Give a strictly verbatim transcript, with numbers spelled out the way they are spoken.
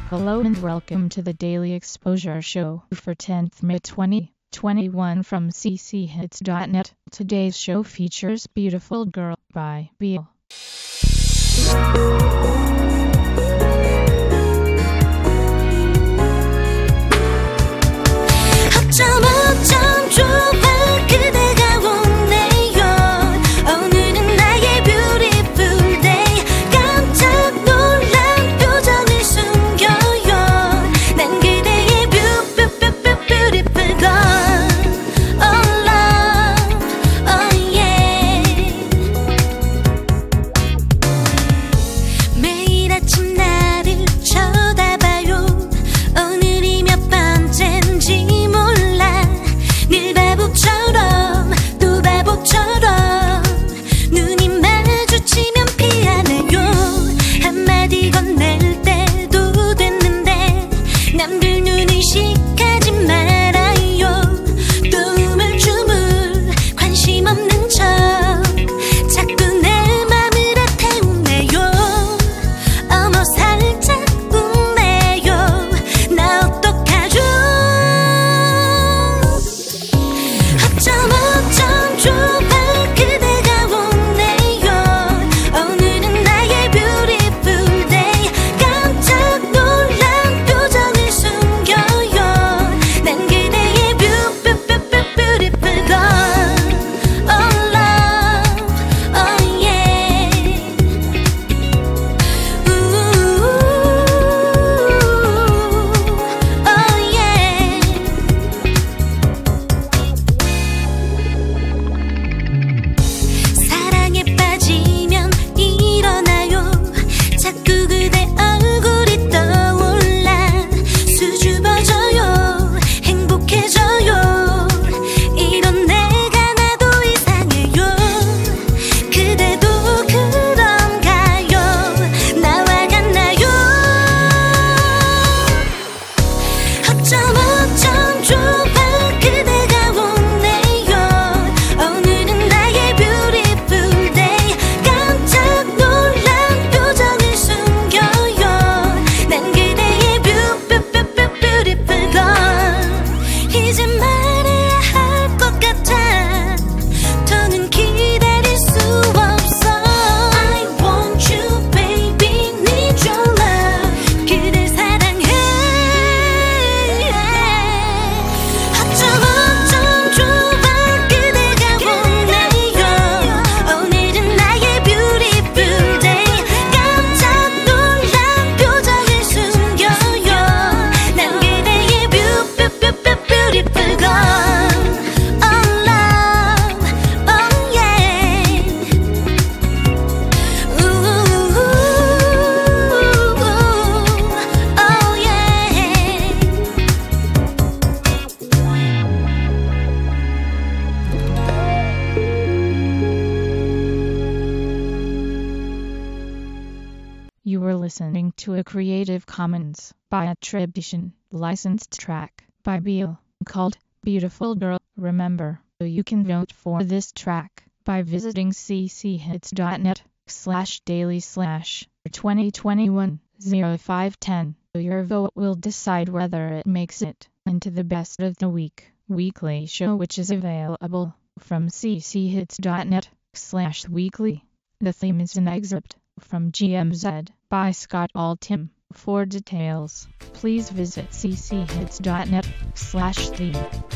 Hello and welcome to the Daily Exposure Show for tenth May twenty twenty-one from c c hits dot net. Today's show features Beautiful Girl by Beal. 어쩜 어쩜 좋아 그대가 오네요. 오늘은 나의 beautiful day. 깜짝 놀란 표정을 숨겨요. 난 그대의 beautiful beautiful girl. Oh love, oh yeah. 매일 아침 나를 쳐다봐요. 오늘이 몇 번째인지 늘 바보처럼 또 바보처럼 눈이 마주치면 피하네요. 한마디 건넬 때도 됐는데 남들 눈을 식하지 말아요. 또 우물쭈물 관심 없는 척 자꾸 내 맘을 태우네요. 어머 살짝 웃네요. 나 어떡하죠? 어쩜 어쩜 좋아 그대가 오네요. 오늘은 나의 beautiful day. 깜짝 놀란 표정을 숨겨요. 난 그대의 beautiful beautiful girl. Oh love, oh yeah. Ooh, oh yeah. 사랑에 빠지면 일어나요. 자꾸 그대 얼굴이 떠올라 수줍어져요. 행복해져요. 이런 내가 나도 이상해요. 그대도 그런가요? 나와 같나요? 어쩜 어쩜 좋아 그대가 오네요. 오늘은 나의 beautiful day. 깜짝 놀란 표정을 숨겨요. 난 그대의 beautiful beautiful girl. 이제 말해야 할 것 같아. 더는 기다릴 수 없어. I want you baby, need your love. 그댈 사랑해. 어쩜 어쩜 좋아 그대가 오네요. 오늘은 나의 beautiful day. 깜짝 놀란 표정을 숨겨요. 난 그대의 beautiful beautiful girl. Oh love, oh yeah. Ooh, oh yeah. You were listening to a Creative Commons by attribution, licensed track by Beal, called Beautiful Girl. Remember, you can vote for this track by visiting c c hits dot net slash daily slash twenty twenty-one oh five ten. Your vote will decide whether it makes it into the best of the week weekly show, which is available from c c hits dot net slash weekly. The theme is an excerpt from G M Z by Scott Altham. For details, please visit c c hits dot net slash theme.